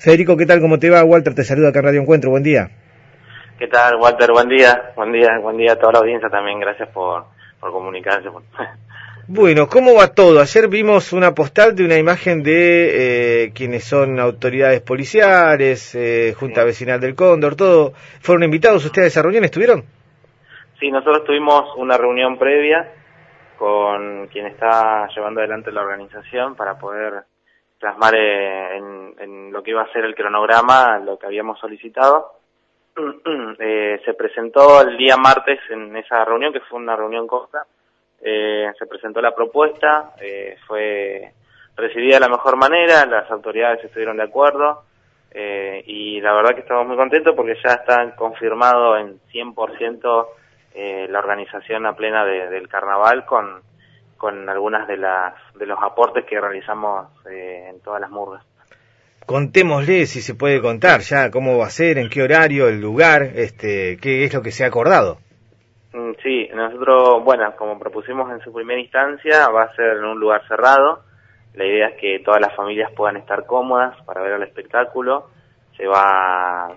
Federico, ¿qué tal? ¿Cómo te va? Walter te saluda acá en Radio Encuentro, buen día. ¿Qué tal, Walter? Buen día a toda la audiencia también, gracias por comunicarse. Bueno, ¿cómo va todo? Ayer vimos una postal de una imagen de quienes son autoridades policiales, Junta Vecinal del Cóndor, todo. ¿Fueron invitados ustedes a esa reunión? ¿Estuvieron? Sí, nosotros tuvimos una reunión previa con quien está llevando adelante la organización para poder plasmar en lo que iba a ser el cronograma lo que habíamos solicitado. Se presentó el día martes en esa reunión, que fue una reunión corta. Se presentó la propuesta, fue recibida de la mejor manera, las autoridades estuvieron de acuerdo, y la verdad que estamos muy contentos porque ya está confirmado en 100% la organización a plena del carnaval con algunas de los aportes que realizamos en todas las murgas. Contémosle, si se puede contar ya, cómo va a ser, en qué horario, el lugar, qué es lo que se ha acordado. Sí, nosotros, bueno, como propusimos en su primera instancia, va a ser en un lugar cerrado. La idea es que todas las familias puedan estar cómodas para ver el espectáculo. Va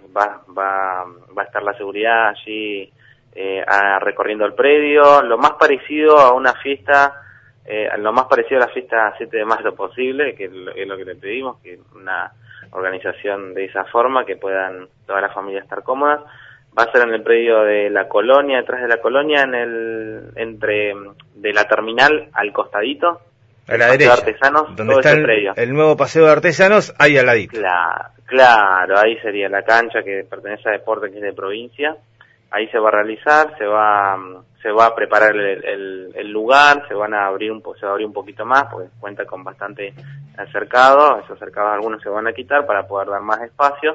a estar la seguridad allí recorriendo el predio, lo más parecido a una fiesta, lo más parecido a la fiesta 7 de mayo posible, que es lo que le pedimos, que una organización de esa forma, que puedan todas las familias estar cómodas. Va a ser en el predio de la colonia, detrás de la colonia, entre de la terminal al costadito, a la derecha, de Artesanos, donde todo está ese predio. El nuevo paseo de Artesanos, ahí al ladito. Claro, ahí sería la cancha que pertenece a Deporte, que es de provincia. Ahí se va a realizar, se va a preparar el lugar, se va a abrir un poquito más, porque cuenta con bastante cercado. Esos cercados algunos se van a quitar para poder dar más espacio.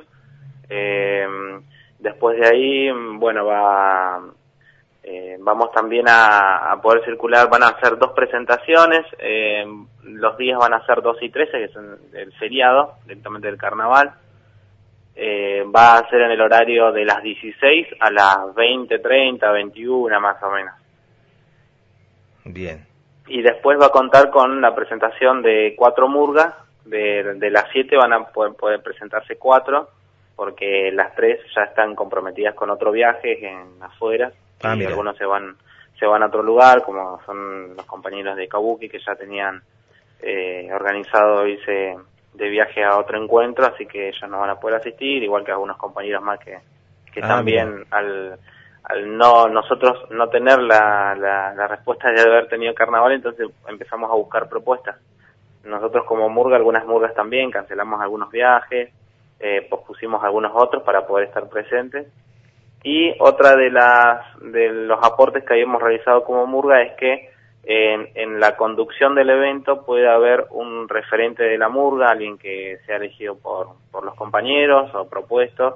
Después de ahí, bueno, vamos también a poder circular, van a hacer 2 presentaciones, los días van a ser 2 y 13, que son el feriado, directamente del carnaval. Va a ser en el horario de las 16 a las 20:30, 21 más o menos. Bien. Y después va a contar con la presentación de 4 murgas, de las 7 van a poder presentarse 4, porque las 3 ya están comprometidas con otro viaje en afuera, y mira. algunos se van a otro lugar, como son los compañeros de Kabuki, que ya tenían organizado irse de viaje a otro encuentro, así que ellos no van a poder asistir, igual que algunos compañeros más que también mira. al nosotros no tener la respuesta de haber tenido carnaval, entonces empezamos a buscar propuestas. Nosotros como murga, algunas murgas también, cancelamos algunos viajes, pospusimos algunos otros para poder estar presentes. Y otra de los aportes que habíamos realizado como murga es que en la conducción del evento puede haber un referente de la murga, alguien que sea elegido por los compañeros o propuesto,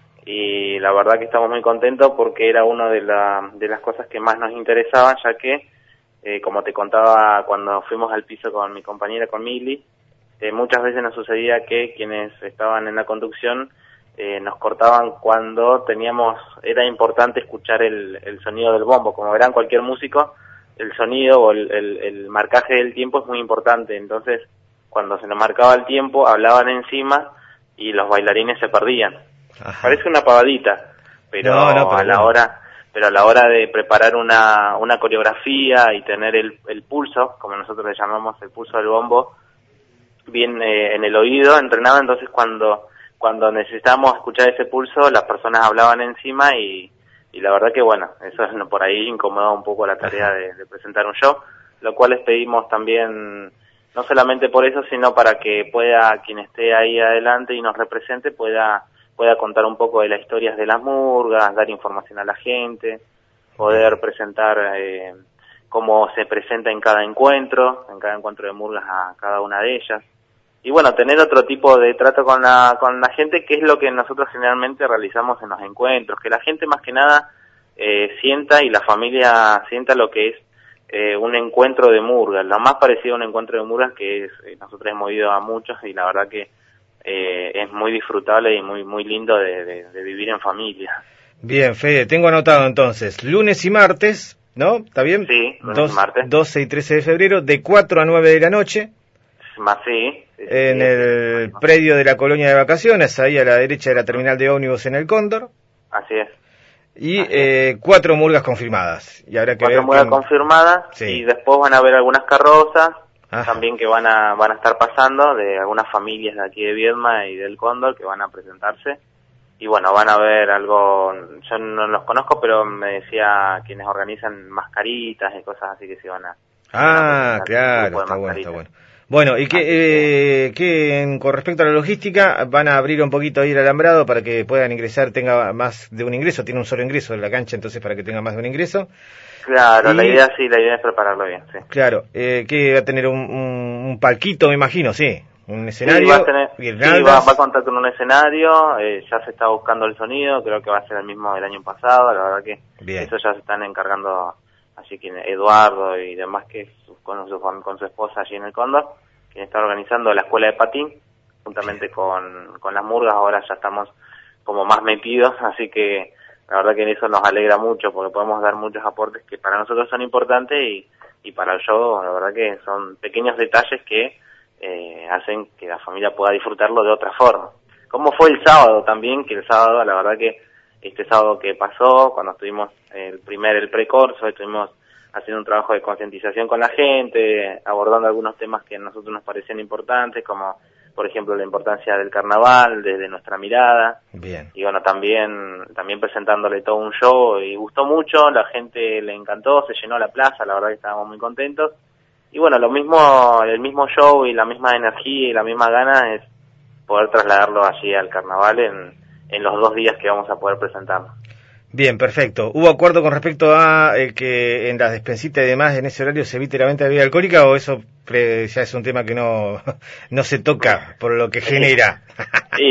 y la verdad que estamos muy contentos porque era una de las cosas que más nos interesaban, ya que, como te contaba cuando fuimos al piso con mi compañera, con Mili, muchas veces nos sucedía que quienes estaban en la conducción nos cortaban cuando era importante escuchar el sonido del bombo. Como verán cualquier músico, el sonido o el marcaje del tiempo es muy importante, entonces cuando se nos marcaba el tiempo hablaban encima y los bailarines se perdían. Ajá. Parece una pavadita, pero a la hora de preparar una coreografía y tener el pulso, como nosotros le llamamos el pulso del bombo, bien en el oído, entrenado, entonces cuando necesitábamos escuchar ese pulso, las personas hablaban encima y la verdad que bueno, eso por ahí incomodaba un poco la tarea de presentar un show, lo cual les pedimos también, no solamente por eso, sino para que pueda, quien esté ahí adelante y nos represente, pueda contar un poco de las historias de las murgas, dar información a la gente, poder presentar cómo se presenta en cada encuentro de murgas a cada una de ellas. Y bueno, tener otro tipo de trato con la gente, que es lo que nosotros generalmente realizamos en los encuentros, que la gente más que nada sienta y la familia sienta lo que es un encuentro de murgas, lo más parecido a un encuentro de murgas que es, nosotros hemos ido a muchos y la verdad que es muy disfrutable y muy lindo de vivir en familia. Bien, Fede, tengo anotado entonces, lunes y martes, ¿no? ¿Está bien? Sí, lunes y martes. 12 y 13 de febrero, de 4 a 9 de la noche. Más sí. En el predio de la colonia de vacaciones, ahí a la derecha de la terminal de ómnibus en el Cóndor. Así es. Y 4 murgas confirmadas. Y habrá que 4 ver murgas confirmadas, sí. Y después van a haber algunas carrozas, Ajá. también que van a estar pasando, de algunas familias de aquí de Viedma y del Cóndor que van a presentarse. Y bueno, van a ver algo, yo no los conozco, pero me decía quienes organizan mascaritas y cosas así que se van a... claro, está bueno, está bueno. Bueno, y con respecto a la logística, van a abrir un poquito ahí el alambrado para que puedan ingresar, tenga más de un ingreso, tiene un solo ingreso en la cancha, entonces para que tenga más de un ingreso. Claro, la idea es prepararlo bien, sí. Claro, que va a tener un palquito, me imagino, sí, un escenario. Sí, va a contar con un escenario, ya se está buscando el sonido, creo que va a ser el mismo del año pasado, la verdad que bien. Eso ya se están encargando, así que Eduardo y demás que con su esposa allí en el Cóndor, quien está organizando la escuela de patín, juntamente con las murgas, ahora ya estamos como más metidos, así que la verdad que eso nos alegra mucho porque podemos dar muchos aportes que para nosotros son importantes y para el show la verdad que son pequeños detalles que hacen que la familia pueda disfrutarlo de otra forma. Como fue el sábado también, que el sábado la verdad que este sábado que pasó, cuando estuvimos el precorso, estuvimos haciendo un trabajo de concientización con la gente, abordando algunos temas que a nosotros nos parecían importantes, como por ejemplo la importancia del carnaval desde nuestra mirada. Bien. Y bueno, también presentándole todo un show y gustó mucho, la gente le encantó, se llenó la plaza, la verdad que estábamos muy contentos. Y bueno, el mismo show y la misma energía y la misma gana es poder trasladarlo allí al carnaval en los 2 días que vamos a poder presentarlo. Bien, perfecto. ¿Hubo acuerdo con respecto a que en las despensitas y demás en ese horario se evite la venta de bebida alcohólica o eso ya es un tema que no se toca por lo que genera? Sí,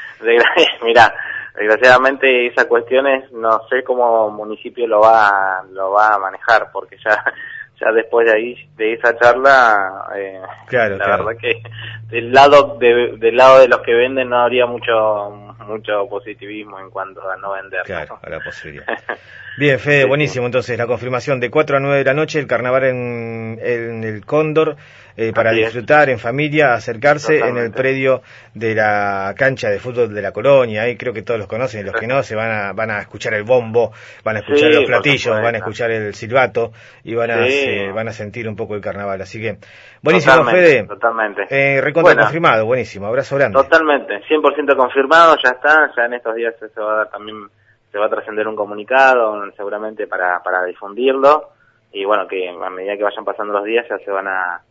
mirá, desgraciadamente esa cuestión no sé cómo municipio lo va a manejar porque ya después de esa charla, claro. Verdad que del lado de los que venden no habría mucho positivismo en cuanto a no vender. Claro, a la posibilidad. Bien, Fede, buenísimo. Entonces, la confirmación de 4 a 9 de la noche, el carnaval en el Cóndor, para disfrutar en familia, acercarse. Totalmente. En el predio de la cancha de fútbol de la colonia. Ahí creo que todos los conocen, y los que no, se van a escuchar el bombo, van a escuchar los platillos, van a escuchar el silbato y van a sentir un poco el carnaval. Así que, buenísimo, Fede. Totalmente. Confirmado, buenísimo. Abrazo grande. Totalmente, 100% confirmado, ya está. Ya en estos días se va a dar también, se va a trascender un comunicado, seguramente para difundirlo. Y bueno, que a medida que vayan pasando los días ya van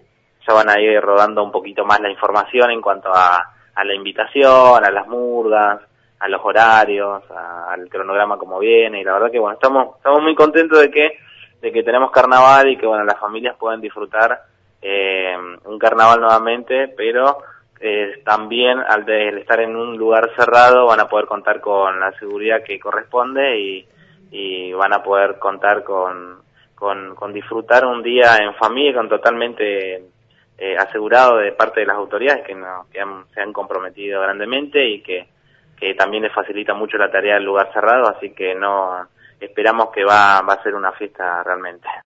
a ir rodando un poquito más la información en cuanto a la invitación, a las murgas, a los horarios, al cronograma como viene. Y la verdad que bueno, estamos muy contentos de que tenemos carnaval y que bueno, las familias pueden disfrutar un carnaval nuevamente, pero también al estar en un lugar cerrado van a poder contar con la seguridad que corresponde y van a poder contar con disfrutar un día en familia con totalmente asegurado de parte de las autoridades que se han comprometido grandemente y que también les facilita mucho la tarea del lugar cerrado, así que esperamos que va a ser una fiesta realmente.